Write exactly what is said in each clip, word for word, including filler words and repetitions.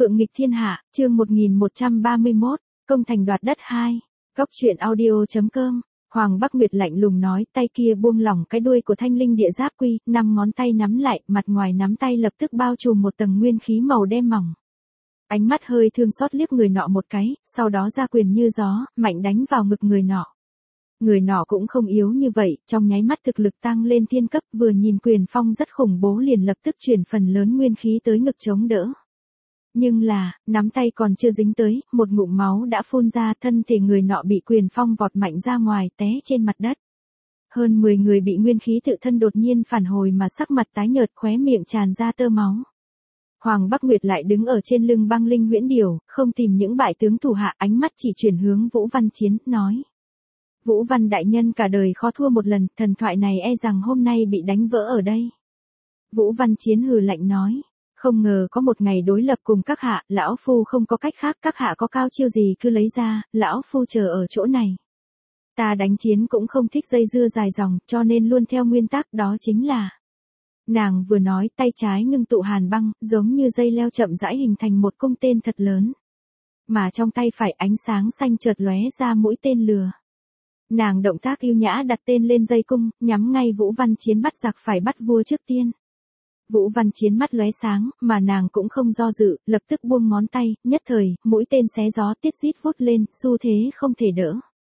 Phượng nghịch thiên hạ, chương một nghìn một trăm ba mươi mốt, công thành đoạt đất hai. Góc truyện audio.com. Hoàng Bắc Nguyệt lạnh lùng nói, tay kia buông lỏng cái đuôi của thanh linh địa giáp quy, năm ngón tay nắm lại, mặt ngoài nắm tay lập tức bao trùm một tầng nguyên khí màu đen mỏng. Ánh mắt hơi thương xót liếc người nọ một cái, sau đó ra quyền như gió, mạnh đánh vào ngực người nọ. Người nọ cũng không yếu như vậy, trong nháy mắt thực lực tăng lên thiên cấp, vừa nhìn quyền phong rất khủng bố liền lập tức chuyển phần lớn nguyên khí tới ngực chống đỡ. Nhưng là, nắm tay còn chưa dính tới, một ngụm máu đã phun ra, thân thể người nọ bị quyền phong vọt mạnh ra ngoài, té trên mặt đất. Hơn mười người bị nguyên khí tự thân đột nhiên phản hồi mà sắc mặt tái nhợt, khóe miệng tràn ra tơ máu. Hoàng Bắc Nguyệt lại đứng ở trên lưng băng linh huyễn điểu, không tìm những bại tướng thủ hạ, ánh mắt chỉ chuyển hướng Vũ Văn Chiến, nói. Vũ Văn đại nhân cả đời khó thua một lần, thần thoại này e rằng hôm nay bị đánh vỡ ở đây. Vũ Văn Chiến hừ lạnh nói. Không ngờ có một ngày đối lập cùng các hạ, lão phu không có cách khác, các hạ có cao chiêu gì cứ lấy ra, lão phu chờ ở chỗ này. Ta đánh chiến cũng không thích dây dưa dài dòng, cho nên luôn theo nguyên tắc, đó chính là. Nàng vừa nói, tay trái ngưng tụ hàn băng, giống như dây leo chậm rãi hình thành một cung tên thật lớn. Mà trong tay phải ánh sáng xanh chợt lóe ra mũi tên lừa. Nàng động tác yêu nhã đặt tên lên dây cung, nhắm ngay Vũ Văn Chiến bắt giặc phải bắt vua trước tiên. Vũ Văn Chiến mắt lóe sáng, mà nàng cũng không do dự, lập tức buông ngón tay, nhất thời, mũi tên xé gió tiết rít vút lên, xu thế không thể đỡ.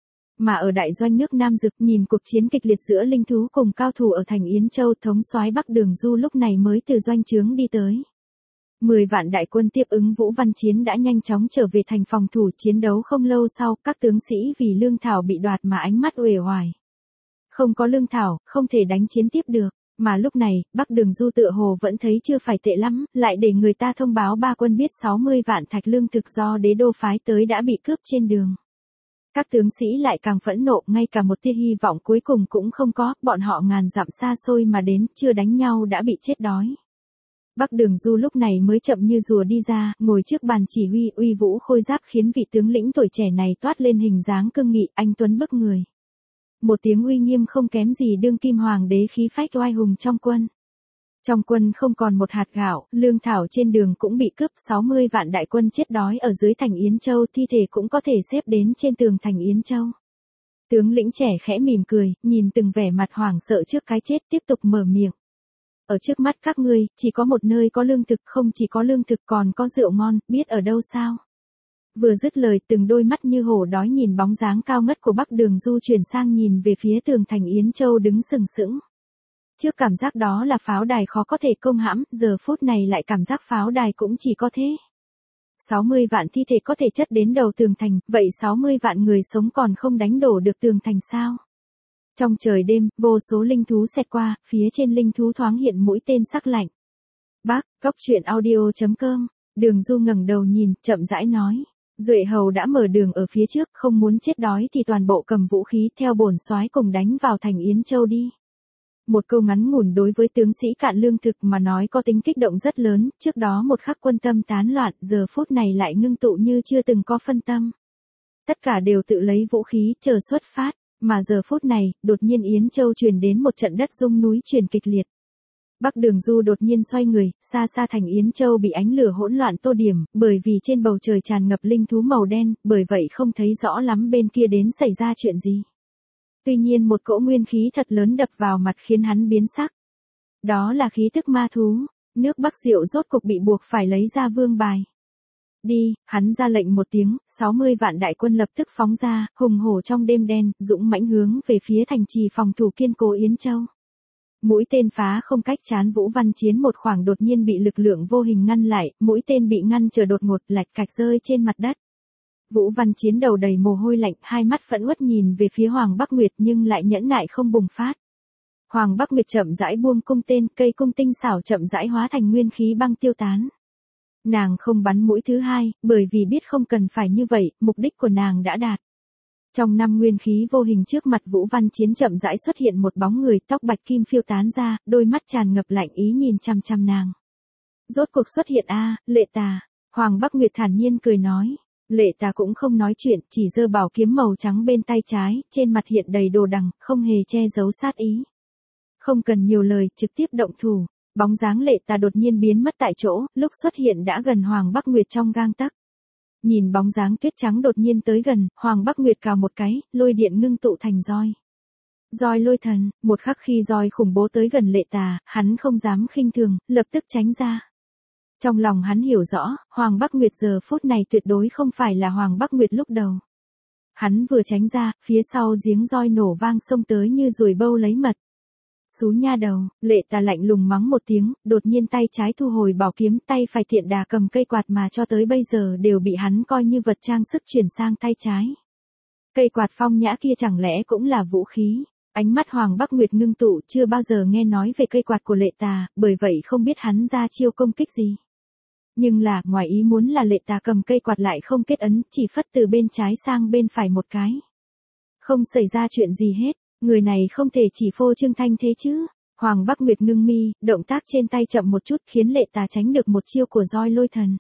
Mà ở đại doanh nước Nam Dực, nhìn cuộc chiến kịch liệt giữa linh thú cùng cao thủ ở thành Yến Châu, thống soái Bắc Đường Du lúc này mới từ doanh trướng đi tới. Mười vạn đại quân tiếp ứng Vũ Văn Chiến đã nhanh chóng trở về thành phòng thủ, chiến đấu không lâu sau, các tướng sĩ vì lương thảo bị đoạt mà ánh mắt uể oải. Không có lương thảo, không thể đánh chiến tiếp được. Mà lúc này, Bắc Đường Du tựa hồ vẫn thấy chưa phải tệ lắm, lại để người ta thông báo ba quân biết sáu mươi vạn thạch lương thực do đế đô phái tới đã bị cướp trên đường. Các tướng sĩ lại càng phẫn nộ, ngay cả một tia hy vọng cuối cùng cũng không có, bọn họ ngàn dặm xa xôi mà đến, chưa đánh nhau đã bị chết đói. Bắc Đường Du lúc này mới chậm như rùa đi ra, ngồi trước bàn chỉ huy, uy vũ khôi giáp khiến vị tướng lĩnh tuổi trẻ này toát lên hình dáng cương nghị, anh tuấn bức người. Một tiếng uy nghiêm không kém gì đương kim hoàng đế khí phách oai hùng trong quân. Trong quân không còn một hạt gạo, lương thảo trên đường cũng bị cướp, sáu mươi vạn đại quân chết đói ở dưới thành Yến Châu, thi thể cũng có thể xếp đến trên tường thành Yến Châu. Tướng lĩnh trẻ khẽ mỉm cười, nhìn từng vẻ mặt hoảng sợ trước cái chết tiếp tục mở miệng. Ở trước mắt các ngươi, chỉ có một nơi có lương thực, không chỉ có lương thực còn có rượu ngon, biết ở đâu sao? Vừa dứt lời, từng đôi mắt như hổ đói nhìn bóng dáng cao ngất của Bắc Đường Du chuyển sang nhìn về phía tường thành Yến Châu đứng sừng sững. Trước cảm giác đó là pháo đài khó có thể công hãm, giờ phút này lại cảm giác pháo đài cũng chỉ có thế. sáu mươi vạn thi thể có thể chất đến đầu tường thành, vậy sáu mươi vạn người sống còn không đánh đổ được tường thành sao? Trong trời đêm, vô số linh thú xẹt qua, phía trên linh thú thoáng hiện mũi tên sắc lạnh. Bác, góc truyện audio.com, Đường Du ngẩng đầu nhìn, chậm rãi nói. Duệ hầu đã mở đường ở phía trước, không muốn chết đói thì toàn bộ cầm vũ khí theo bổn soái cùng đánh vào thành Yến Châu đi. Một câu ngắn ngủn đối với tướng sĩ cạn lương thực mà nói có tính kích động rất lớn, trước đó một khắc quân tâm tán loạn, giờ phút này lại ngưng tụ như chưa từng có phân tâm. Tất cả đều tự lấy vũ khí, chờ xuất phát, mà giờ phút này, đột nhiên Yến Châu truyền đến một trận đất rung núi chuyển kịch liệt. Bắc Đường Du đột nhiên xoay người, xa xa thành Yến Châu bị ánh lửa hỗn loạn tô điểm, bởi vì trên bầu trời tràn ngập linh thú màu đen, bởi vậy không thấy rõ lắm bên kia đến xảy ra chuyện gì. Tuy nhiên một cỗ nguyên khí thật lớn đập vào mặt khiến hắn biến sắc. Đó là khí tức ma thú, nước Bắc Diệu rốt cục bị buộc phải lấy ra vương bài. Đi, hắn ra lệnh một tiếng, sáu mươi vạn đại quân lập tức phóng ra, hùng hổ trong đêm đen, dũng mãnh hướng về phía thành trì phòng thủ kiên cố Yến Châu. Mũi tên phá không cách chán Vũ Văn Chiến một khoảng đột nhiên bị lực lượng vô hình ngăn lại, mũi tên bị ngăn trở đột ngột lạch cạch rơi trên mặt đất. Vũ Văn Chiến đầu đầy mồ hôi lạnh, hai mắt phẫn uất nhìn về phía Hoàng Bắc Nguyệt nhưng lại nhẫn nại không bùng phát. Hoàng Bắc Nguyệt chậm rãi buông cung tên, cây cung tinh xảo chậm rãi hóa thành nguyên khí băng tiêu tán. Nàng không bắn mũi thứ hai, bởi vì biết không cần phải như vậy, mục đích của nàng đã đạt. Trong năm nguyên khí vô hình trước mặt Vũ Văn Chiến chậm rãi xuất hiện một bóng người, tóc bạch kim phiêu tán ra, đôi mắt tràn ngập lạnh ý nhìn chăm chăm nàng. Rốt cuộc xuất hiện a, Lệ Tà. Hoàng Bắc Nguyệt thản nhiên cười nói. Lệ Tà cũng không nói chuyện, chỉ giơ bảo kiếm màu trắng bên tay trái, trên mặt hiện đầy đồ đằng, không hề che giấu sát ý. Không cần nhiều lời, trực tiếp động thủ. Bóng dáng Lệ Tà đột nhiên biến mất tại chỗ, lúc xuất hiện đã gần Hoàng Bắc Nguyệt trong gang tấc. Nhìn bóng dáng tuyết trắng đột nhiên tới gần, Hoàng Bắc Nguyệt cào một cái, lôi điện ngưng tụ thành roi. Roi lôi thần, một khắc khi roi khủng bố tới gần Lệ Tà, hắn không dám khinh thường, lập tức tránh ra. Trong lòng hắn hiểu rõ, Hoàng Bắc Nguyệt giờ phút này tuyệt đối không phải là Hoàng Bắc Nguyệt lúc đầu. Hắn vừa tránh ra, phía sau giếng roi nổ vang xông tới như ruồi bâu lấy mật. Xú nha đầu, Lệ Tà lạnh lùng mắng một tiếng, đột nhiên tay trái thu hồi bảo kiếm, tay phải tiện đà cầm cây quạt mà cho tới bây giờ đều bị hắn coi như vật trang sức chuyển sang tay trái. Cây quạt phong nhã kia chẳng lẽ cũng là vũ khí? Ánh mắt Hoàng Bắc Nguyệt ngưng tụ, chưa bao giờ nghe nói về cây quạt của Lệ Tà, bởi vậy không biết hắn ra chiêu công kích gì. Nhưng là, ngoài ý muốn là Lệ Tà cầm cây quạt lại không kết ấn, chỉ phất từ bên trái sang bên phải một cái. Không xảy ra chuyện gì hết, người này không thể chỉ phô trương thanh thế chứ. Hoàng Bắc Nguyệt ngưng mi, động tác trên tay chậm một chút khiến Lệ Tà tránh được một chiêu của roi lôi thần.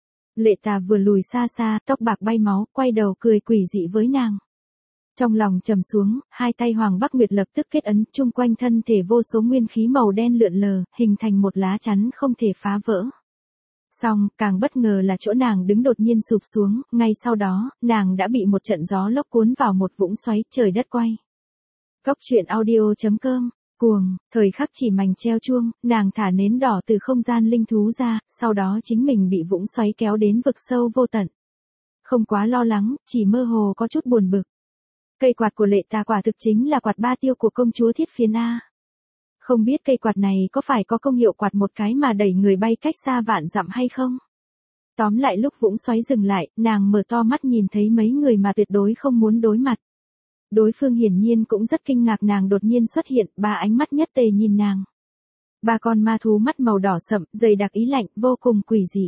Lệ Tà vừa lùi xa xa, tóc bạc bay máu, quay đầu cười quỷ dị với nàng. Trong lòng trầm xuống, hai tay Hoàng Bắc Nguyệt lập tức kết ấn, chung quanh thân thể vô số nguyên khí màu đen lượn lờ, hình thành một lá chắn không thể phá vỡ. Xong, càng bất ngờ là chỗ nàng đứng đột nhiên sụp xuống, ngay sau đó, nàng đã bị một trận gió lốc cuốn vào một vũng xoáy, trời đất quay. Góc truyện audio chấm com, cuồng, thời khắc chỉ mảnh treo chuông, nàng thả nến đỏ từ không gian linh thú ra, sau đó chính mình bị vũng xoáy kéo đến vực sâu vô tận. Không quá lo lắng, chỉ mơ hồ có chút buồn bực. Cây quạt của Lệ Tà quả thực chính là quạt ba tiêu của công chúa Thiết Phiến A. Không biết cây quạt này có phải có công hiệu quạt một cái mà đẩy người bay cách xa vạn dặm hay không? Tóm lại lúc vũng xoáy dừng lại, nàng mở to mắt nhìn thấy mấy người mà tuyệt đối không muốn đối mặt. Đối phương hiển nhiên cũng rất kinh ngạc nàng đột nhiên xuất hiện, ba ánh mắt nhất tề nhìn nàng. Ba con ma thú mắt màu đỏ sậm, dày đặc ý lạnh, vô cùng quỷ dị.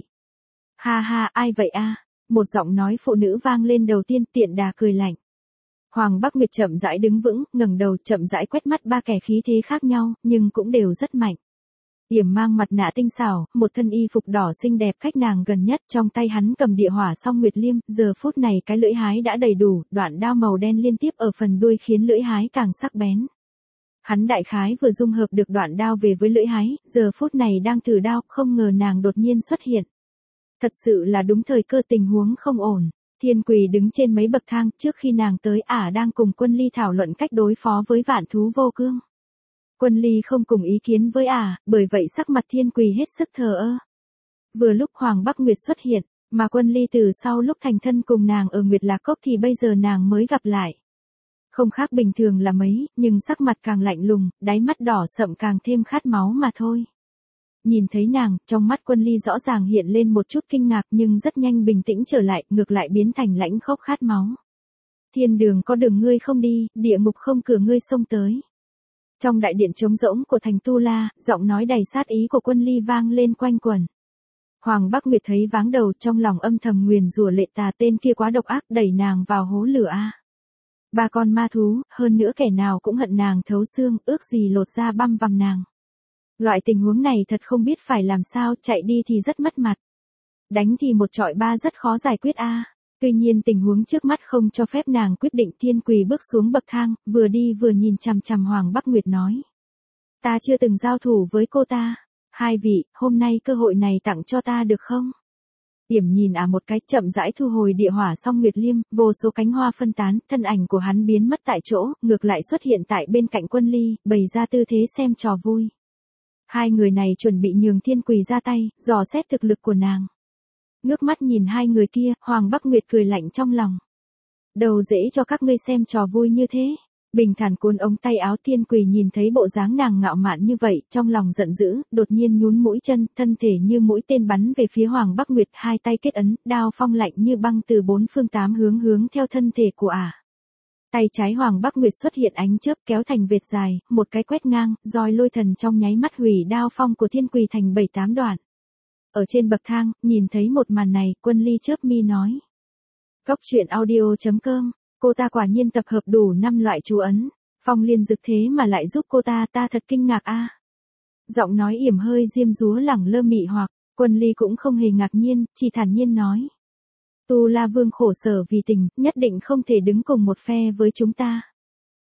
Ha ha, ai vậy a? Một giọng nói phụ nữ vang lên đầu tiên, tiện đà cười lạnh. Hoàng Bắc Nguyệt chậm rãi đứng vững, ngẩng đầu chậm rãi quét mắt ba kẻ khí thế khác nhau, nhưng cũng đều rất mạnh. Yểm mang mặt nạ tinh xảo, một thân y phục đỏ xinh đẹp cách nàng gần nhất, trong tay hắn cầm địa hỏa song nguyệt liêm, giờ phút này cái lưỡi hái đã đầy đủ, đoạn đao màu đen liên tiếp ở phần đuôi khiến lưỡi hái càng sắc bén. Hắn đại khái vừa dung hợp được đoạn đao về với lưỡi hái, giờ phút này đang thử đao, không ngờ nàng đột nhiên xuất hiện. Thật sự là đúng thời cơ, tình huống không ổn. Thiên Quỳ đứng trên mấy bậc thang, trước khi nàng tới ả đang cùng Quân Ly thảo luận cách đối phó với vạn thú vô cương. Quân Ly không cùng ý kiến với ả, bởi vậy sắc mặt Thiên Quỳ hết sức thờ ơ. Vừa lúc Hoàng Bắc Nguyệt xuất hiện, mà Quân Ly từ sau lúc thành thân cùng nàng ở Nguyệt Lạc Cốc thì bây giờ nàng mới gặp lại. Không khác bình thường là mấy, nhưng sắc mặt càng lạnh lùng, đáy mắt đỏ sậm càng thêm khát máu mà thôi. Nhìn thấy nàng, trong mắt Quân Ly rõ ràng hiện lên một chút kinh ngạc nhưng rất nhanh bình tĩnh trở lại, ngược lại biến thành lãnh khốc khát máu. Thiên đường có đường ngươi không đi, địa ngục không cửa ngươi xông tới. Trong đại điện trống rỗng của thành Tu La, giọng nói đầy sát ý của Quân Ly vang lên quanh quẩn. Hoàng Bắc Nguyệt thấy váng đầu, trong lòng âm thầm nguyền rủa Lệ Tà tên kia quá độc ác, đẩy nàng vào hố lửa a. Ba con ma thú, hơn nữa kẻ nào cũng hận nàng thấu xương, ước gì lột da băm vằm nàng. Loại tình huống này thật không biết phải làm sao, chạy đi thì rất mất mặt. Đánh thì một trọi ba rất khó giải quyết a. Tuy nhiên tình huống trước mắt không cho phép nàng quyết định. Thiên Quỳ bước xuống bậc thang, vừa đi vừa nhìn chằm chằm Hoàng Bắc Nguyệt nói. Ta chưa từng giao thủ với cô ta. Hai vị, hôm nay cơ hội này tặng cho ta được không? Yểm nhìn à một cái, chậm rãi thu hồi địa hỏa song nguyệt liêm, vô số cánh hoa phân tán, thân ảnh của hắn biến mất tại chỗ, ngược lại xuất hiện tại bên cạnh Quân Ly, bày ra tư thế xem trò vui. Hai người này chuẩn bị nhường Thiên Quỳ ra tay, dò xét thực lực của nàng. Ngước mắt nhìn hai người kia, Hoàng Bắc Nguyệt cười lạnh trong lòng. Đầu dễ cho các ngươi xem trò vui như thế. Bình thản cuốn ống tay áo. Thiên Quỳ nhìn thấy bộ dáng nàng ngạo mạn như vậy, trong lòng giận dữ, đột nhiên nhún mũi chân, thân thể như mũi tên bắn về phía Hoàng Bắc Nguyệt, hai tay kết ấn, đao phong lạnh như băng từ bốn phương tám hướng hướng theo thân thể của ả. Tay trái Hoàng Bắc Nguyệt xuất hiện ánh chớp kéo thành vệt dài, một cái quét ngang, roi lôi thần trong nháy mắt hủy đao phong của Thiên Quỳ thành bảy tám đoạn. Ở trên bậc thang, nhìn thấy một màn này, Quân Ly chớp mi nói. Góc truyện audio chấm com, cô ta quả nhiên tập hợp đủ năm loại chú ấn, phong liên dực thế mà lại giúp cô ta, ta thật kinh ngạc a. Giọng nói yểm hơi diêm dúa lẳng lơ mị hoặc, Quân Ly cũng không hề ngạc nhiên, chỉ thản nhiên nói. Tu La Vương khổ sở vì tình, nhất định không thể đứng cùng một phe với chúng ta.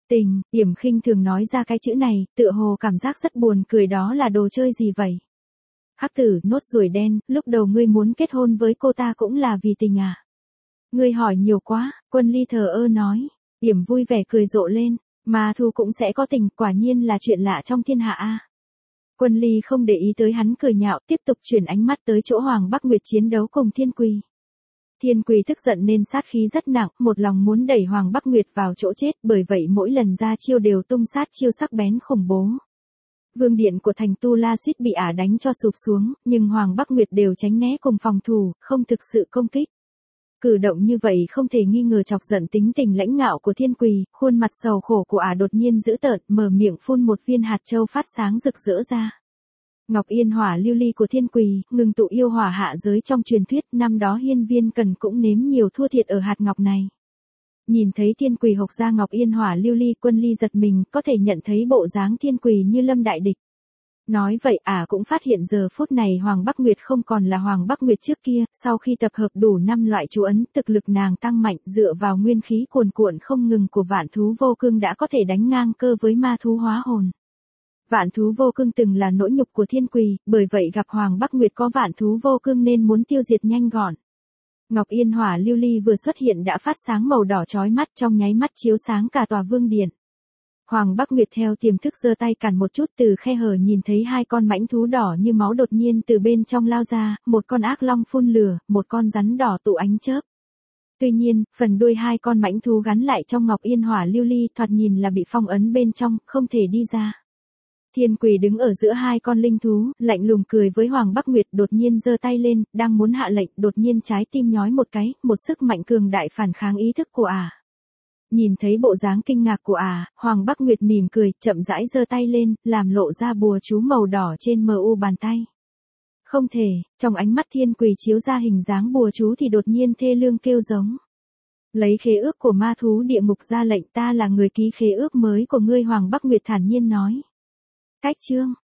Tình, Yểm khinh thường nói ra cái chữ này, tựa hồ cảm giác rất buồn cười, đó là đồ chơi gì vậy? Hắc tử, nốt ruồi đen, lúc đầu ngươi muốn kết hôn với cô ta cũng là vì tình à? Ngươi hỏi nhiều quá, Quân Ly thờ ơ nói. Yểm vui vẻ cười rộ lên, ma thú cũng sẽ có tình, quả nhiên là chuyện lạ trong thiên hạ a. Quân Ly không để ý tới hắn cười nhạo, tiếp tục chuyển ánh mắt tới chỗ Hoàng Bắc Nguyệt chiến đấu cùng Thiên Quỳ. Thiên Quỳ tức giận nên sát khí rất nặng, một lòng muốn đẩy Hoàng Bắc Nguyệt vào chỗ chết, bởi vậy mỗi lần ra chiêu đều tung sát chiêu sắc bén khủng bố. Vương điện của thành Tu La suýt bị ả đánh cho sụp xuống, nhưng Hoàng Bắc Nguyệt đều tránh né cùng phòng thủ, không thực sự công kích. Cử động như vậy không thể nghi ngờ chọc giận tính tình lãnh ngạo của Thiên Quỳ, khuôn mặt sầu khổ của ả đột nhiên dữ tợn, mở miệng phun một viên hạt châu phát sáng rực rỡ ra. Ngọc Yên hỏa lưu ly của Thiên Quỳ, ngừng tụ yêu hỏa hạ giới trong truyền thuyết, năm đó Hiên Viên Cần cũng nếm nhiều thua thiệt ở hạt ngọc này. Nhìn thấy Thiên Quỳ hộc ra Ngọc Yên hỏa lưu ly, Quân Ly giật mình, có thể nhận thấy bộ dáng Thiên Quỳ như lâm đại địch. Nói vậy ả à cũng phát hiện giờ phút này Hoàng Bắc Nguyệt không còn là Hoàng Bắc Nguyệt trước kia, sau khi tập hợp đủ năm loại chú ấn, thực lực nàng tăng mạnh, dựa vào nguyên khí cuồn cuộn không ngừng của vạn thú vô cương đã có thể đánh ngang cơ với ma thú hóa hồn. Vạn thú vô cương từng là nỗi nhục của Thiên Quỳ, bởi vậy gặp Hoàng Bắc Nguyệt có vạn thú vô cương nên muốn tiêu diệt nhanh gọn. Ngọc Yên hỏa lưu ly vừa xuất hiện đã phát sáng màu đỏ chói mắt, trong nháy mắt chiếu sáng cả tòa vương điện. Hoàng Bắc Nguyệt theo tiềm thức giơ tay cản một chút, từ khe hở nhìn thấy hai con mãnh thú đỏ như máu đột nhiên từ bên trong lao ra, một con ác long phun lửa, một con rắn đỏ tụ ánh chớp. Tuy nhiên, phần đuôi hai con mãnh thú gắn lại trong Ngọc Yên hỏa lưu ly thoạt nhìn là bị phong ấn bên trong, không thể đi ra. Thiên Quỳ đứng ở giữa hai con linh thú, lạnh lùng cười với Hoàng Bắc Nguyệt, đột nhiên giơ tay lên, đang muốn hạ lệnh, đột nhiên trái tim nhói một cái, một sức mạnh cường đại phản kháng ý thức của ả. À. Nhìn thấy bộ dáng kinh ngạc của ả, à, Hoàng Bắc Nguyệt mỉm cười, chậm rãi giơ tay lên, làm lộ ra bùa chú màu đỏ trên mờ u bàn tay. Không thể, trong ánh mắt Thiên Quỳ chiếu ra hình dáng bùa chú thì đột nhiên thê lương kêu giống. Lấy khế ước của ma thú địa ngục ra lệnh, ta là người ký khế ước mới của ngươi, Hoàng Bắc Nguyệt thản nhiên nói. Cách chương